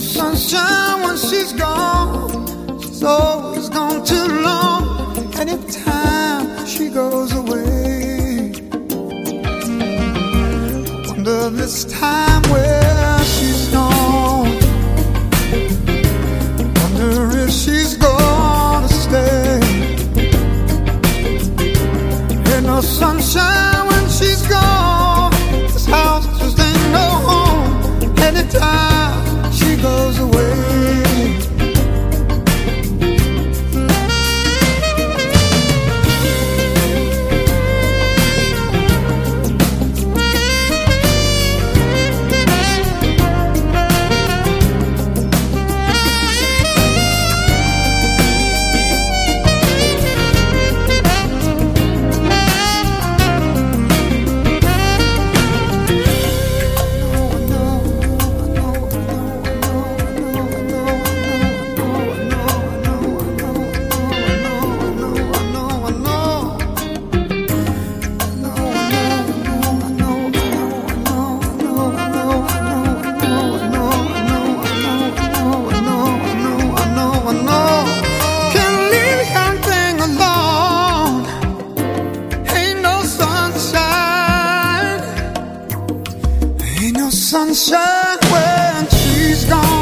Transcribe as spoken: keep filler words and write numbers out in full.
sunshine when she's gone. She's always gone too long. Anytime she goes away, I wonder this time where she's gone. Wonder if she's gonna stay. Ain't no sunshine when she's gone. This house just ain't no home. Anytime she goes away. Sunshine when she's gone.